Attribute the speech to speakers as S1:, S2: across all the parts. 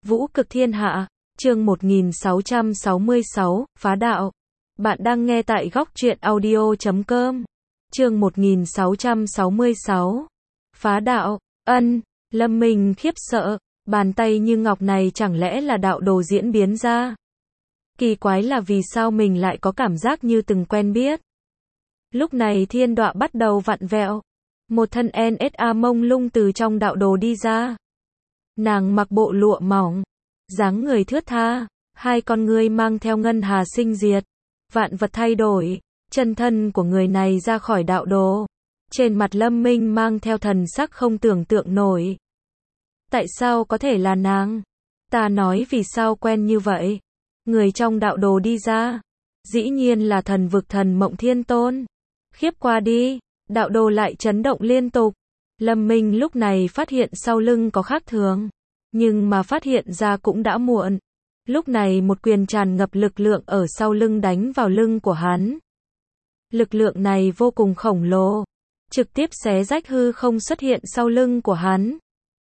S1: Vũ cực thiên hạ, chương 1666, phá đạo. Bạn đang nghe tại góc truyện audio.com. Chương 1666, phá đạo. Lâm Minh khiếp sợ, bàn tay như ngọc này chẳng lẽ là đạo đồ diễn biến ra. Kỳ quái là vì sao mình lại có cảm giác như từng quen biết. Lúc này thiên đọa bắt đầu vặn vẹo. Một thân NSA mông lung từ trong đạo đồ đi ra. Nàng mặc bộ lụa mỏng, dáng người thướt tha, hai con ngươi mang theo ngân hà sinh diệt. Vạn vật thay đổi, chân thân của người này ra khỏi đạo đồ. Trên mặt Lâm Minh mang theo thần sắc không tưởng tượng nổi. Tại sao có thể là nàng? Ta nói vì sao quen như vậy? Người trong đạo đồ đi ra, dĩ nhiên là thần vực thần Mộng Thiên Tôn. Khiếp qua đi, đạo đồ lại chấn động liên tục. Lâm Minh lúc này phát hiện sau lưng có khác thường, nhưng mà phát hiện ra cũng đã muộn. Lúc này một quyền tràn ngập lực lượng ở sau lưng đánh vào lưng của hắn. Lực lượng này vô cùng khổng lồ, trực tiếp xé rách hư không xuất hiện sau lưng của hắn.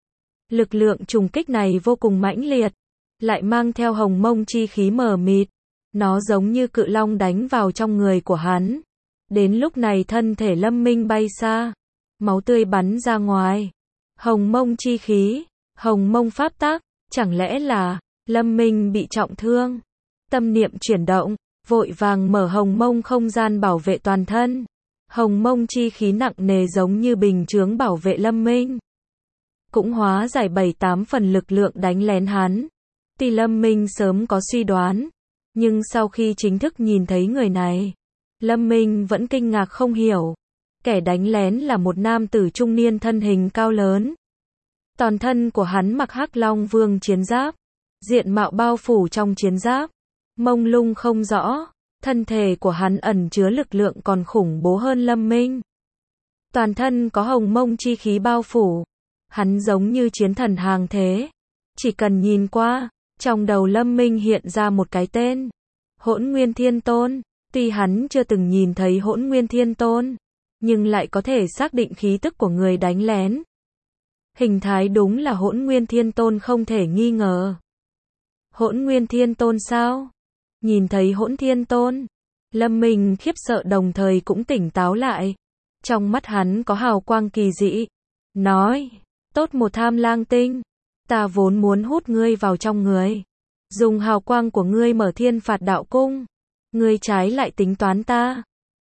S1: Lực lượng trùng kích này vô cùng mãnh liệt, lại mang theo hồng mông chi khí mờ mịt. Nó giống như cự long đánh vào trong người của hắn. Đến lúc này thân thể Lâm Minh bay xa, máu tươi bắn ra ngoài. Hồng mông chi khí, hồng mông pháp tắc, chẳng lẽ là Lâm Minh bị trọng thương? Tâm niệm chuyển động, vội vàng mở hồng mông không gian bảo vệ toàn thân. Hồng mông chi khí nặng nề giống như bình chướng bảo vệ Lâm Minh. Cũng hóa giải 7-8 phần lực lượng đánh lén hắn. Tuy Lâm Minh sớm có suy đoán, nhưng sau khi chính thức nhìn thấy người này, Lâm Minh vẫn kinh ngạc không hiểu. Kẻ đánh lén là một nam tử trung niên thân hình cao lớn. Toàn thân của hắn mặc Hắc Long Vương chiến giáp, diện mạo bao phủ trong chiến giáp, mông lung không rõ, thân thể của hắn ẩn chứa lực lượng còn khủng bố hơn Lâm Minh. Toàn thân có hồng mông chi khí bao phủ, hắn giống như chiến thần hàng thế. Chỉ cần nhìn qua, trong đầu Lâm Minh hiện ra một cái tên, Hỗn Nguyên Thiên Tôn. Tuy hắn chưa từng nhìn thấy Hỗn Nguyên Thiên Tôn, nhưng lại có thể xác định khí tức của người đánh lén. Hình thái đúng là Hỗn Nguyên Thiên Tôn không thể nghi ngờ. Hỗn Nguyên Thiên Tôn sao? Nhìn thấy Hỗn Thiên Tôn, Lâm Minh khiếp sợ đồng thời cũng tỉnh táo lại. Trong mắt hắn có hào quang kỳ dị. Nói, tốt một tham lang tinh, ta vốn muốn hút ngươi vào trong người. Dùng hào quang của ngươi mở thiên phạt đạo cung. Ngươi trái lại tính toán ta.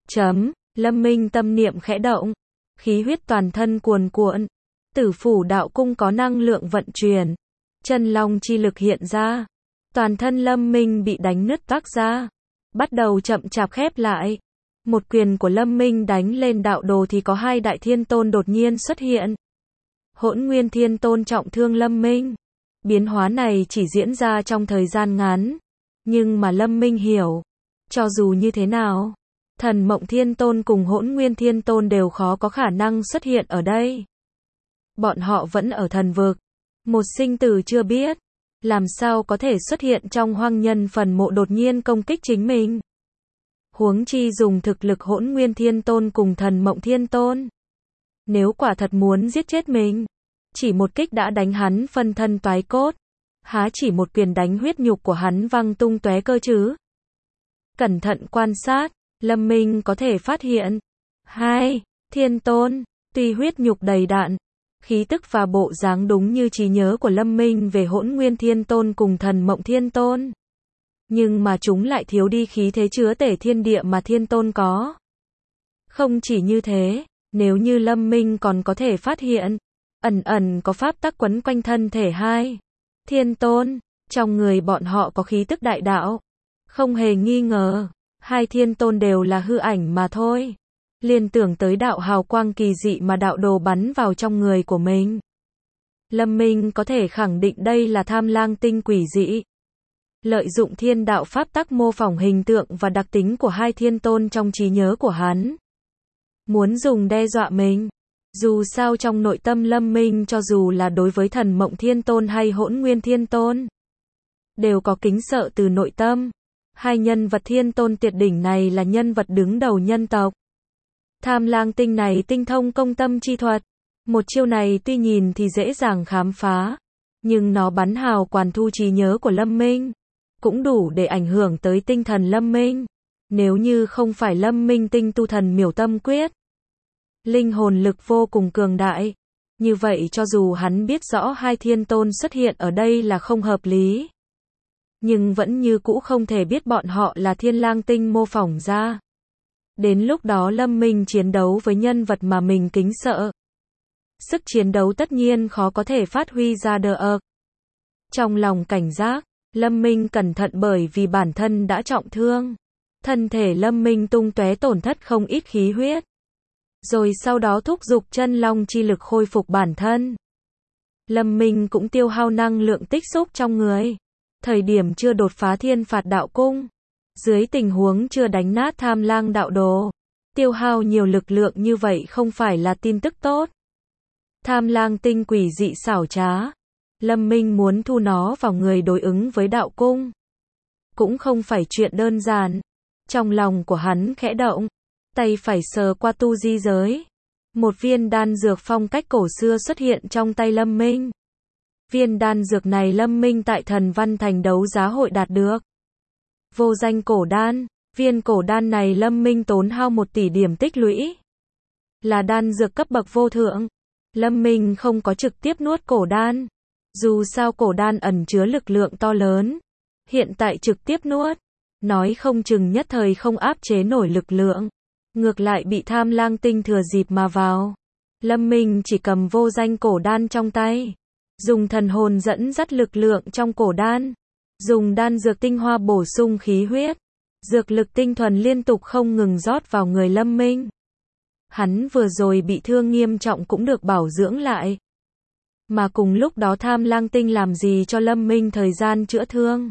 S1: Lâm Minh tâm niệm khẽ động. Khí huyết toàn thân cuồn cuộn. Tử phủ đạo cung có năng lượng vận chuyển. Chân long chi lực hiện ra. Toàn thân Lâm Minh bị đánh nứt toác ra. Bắt đầu chậm chạp khép lại. Một quyền của Lâm Minh đánh lên đạo đồ thì có hai đại thiên tôn đột nhiên xuất hiện. Hỗn Nguyên Thiên Tôn trọng thương Lâm Minh. Biến hóa này chỉ diễn ra trong thời gian ngắn. Nhưng mà Lâm Minh hiểu. Cho dù như thế nào, thần Mộng Thiên Tôn cùng Hỗn Nguyên Thiên Tôn đều khó có khả năng xuất hiện ở đây. Bọn họ vẫn ở thần vực. Một sinh tử chưa biết. Làm sao có thể xuất hiện trong hoang nhân phần mộ đột nhiên công kích chính mình. Huống chi dùng thực lực Hỗn Nguyên Thiên Tôn cùng thần Mộng Thiên Tôn. Nếu quả thật muốn giết chết mình, chỉ một kích đã đánh hắn phân thân toái cốt. Há chỉ một quyền đánh huyết nhục của hắn văng tung tóe cơ chứ. Cẩn thận quan sát, Lâm Minh có thể phát hiện. Thiên Tôn, tuy huyết nhục đầy đặn, khí tức và bộ dáng đúng như trí nhớ của Lâm Minh về Hỗn Nguyên Thiên Tôn cùng thần Mộng Thiên Tôn. Nhưng mà chúng lại thiếu đi khí thế chứa tể thiên địa mà Thiên Tôn có. Không chỉ như thế, nếu như Lâm Minh còn có thể phát hiện, ẩn có pháp tắc quấn quanh thân thể hai Thiên Tôn, trong người bọn họ có khí tức đại đạo. Không hề nghi ngờ, hai Thiên Tôn đều là hư ảnh mà thôi. Liên tưởng tới đạo hào quang kỳ dị mà đạo đồ bắn vào trong người của mình. Lâm Minh có thể khẳng định đây là tham lang tinh quỷ dị. Lợi dụng thiên đạo pháp tắc mô phỏng hình tượng và đặc tính của hai Thiên Tôn trong trí nhớ của hắn. Muốn dùng đe dọa mình. Dù sao trong nội tâm Lâm Minh cho dù là đối với thần Mộng Thiên Tôn hay Hỗn Nguyên Thiên Tôn, đều có kính sợ từ nội tâm. Hai nhân vật Thiên Tôn tuyệt đỉnh này là nhân vật đứng đầu nhân tộc. Tham lang tinh này tinh thông công tâm chi thuật. Một chiêu này tuy nhìn thì dễ dàng khám phá, Nhưng nó bắn hào quàn thu trí nhớ của Lâm Minh, cũng đủ để ảnh hưởng tới tinh thần Lâm Minh. Nếu như không phải Lâm Minh tinh tu thần miểu tâm quyết, linh hồn lực vô cùng cường đại, như vậy cho dù hắn biết rõ hai thiên tôn xuất hiện ở đây là không hợp lý, nhưng vẫn như cũ không thể biết bọn họ là Thiên Lang Tinh mô phỏng ra. Đến lúc đó Lâm Minh chiến đấu với nhân vật mà mình kính sợ, sức chiến đấu tất nhiên khó có thể phát huy ra được. Trong lòng cảnh giác, Lâm Minh cẩn thận bởi vì bản thân đã trọng thương. Thân thể Lâm Minh tung tóe tổn thất không ít khí huyết. Rồi sau đó thúc giục chân long chi lực khôi phục bản thân. Lâm Minh cũng tiêu hao năng lượng tích xúc trong người. Thời điểm chưa đột phá thiên phạt đạo cung, dưới tình huống chưa đánh nát tham lang đạo đồ, tiêu hao nhiều lực lượng như vậy không phải là tin tức tốt. Tham lang tinh quỷ dị xảo trá, Lâm Minh muốn thu nó vào người đối ứng với đạo cung, cũng không phải chuyện đơn giản. Trong lòng của hắn khẽ động, tay phải sờ qua tu di giới. Một viên đan dược phong cách cổ xưa xuất hiện trong tay Lâm Minh. Viên đan dược này Lâm Minh tại Thần Văn Thành đấu giá hội đạt được. Vô danh cổ đan, viên cổ đan này Lâm Minh tốn hao 1 tỷ điểm tích lũy. Là đan dược cấp bậc vô thượng. Lâm Minh không có trực tiếp nuốt cổ đan. Dù sao cổ đan ẩn chứa lực lượng to lớn. Hiện tại trực tiếp nuốt, nói không chừng nhất thời không áp chế nổi lực lượng. Ngược lại bị Tham Lang Tinh thừa dịp mà vào. Lâm Minh chỉ cầm vô danh cổ đan trong tay. Dùng thần hồn dẫn dắt lực lượng trong cổ đan. Dùng đan dược tinh hoa bổ sung khí huyết. Dược lực tinh thuần liên tục không ngừng rót vào người Lâm Minh. Hắn vừa rồi bị thương nghiêm trọng cũng được bảo dưỡng lại. Mà cùng lúc đó Tham Lang Tinh làm gì cho Lâm Minh thời gian chữa thương.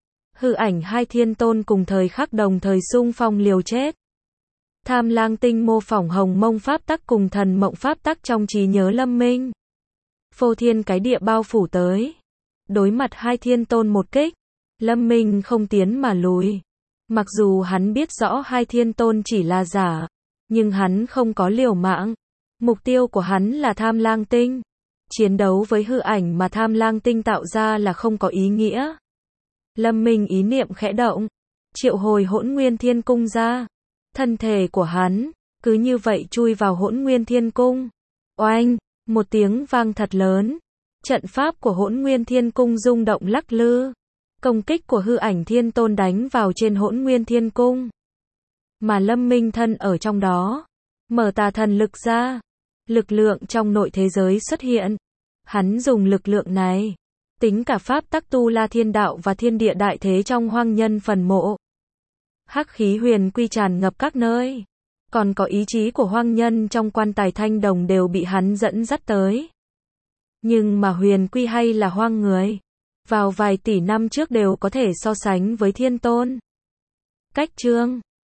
S1: Hư ảnh hai thiên tôn cùng thời khắc đồng thời xung phong liều chết. Tham Lang Tinh mô phỏng hồng mông pháp tắc cùng thần mộng pháp tắc trong trí nhớ Lâm Minh. Phô thiên cái địa bao phủ tới. Đối mặt hai thiên tôn một kích, Lâm Minh không tiến mà lùi. Mặc dù hắn biết rõ hai thiên tôn chỉ là giả, nhưng hắn không có liều mạng. Mục tiêu của hắn là Tham Lang Tinh. Chiến đấu với hư ảnh mà Tham Lang Tinh tạo ra là không có ý nghĩa. Lâm Minh ý niệm khẽ động, triệu hồi Hỗn Nguyên Thiên Cung ra. Thân thể của hắn cứ như vậy chui vào Hỗn Nguyên Thiên Cung. Oanh, một tiếng vang thật lớn. Trận pháp của Hỗn Nguyên Thiên Cung rung động lắc lư. Công kích của hư ảnh thiên tôn đánh vào trên Hỗn Nguyên Thiên Cung. Mà Lâm Minh thân ở trong đó, mở tà thần lực ra. Lực lượng trong nội thế giới xuất hiện. Hắn dùng lực lượng này, tính cả pháp tắc tu la thiên đạo và thiên địa đại thế trong hoang nhân phần mộ. Hắc khí huyền quy tràn ngập các nơi. Còn có ý chí của hoang nhân trong quan tài thanh đồng đều bị hắn dẫn dắt tới. Nhưng mà huyền quy hay là hoang người, vào vài tỷ năm trước đều có thể so sánh với thiên tôn. Cách chương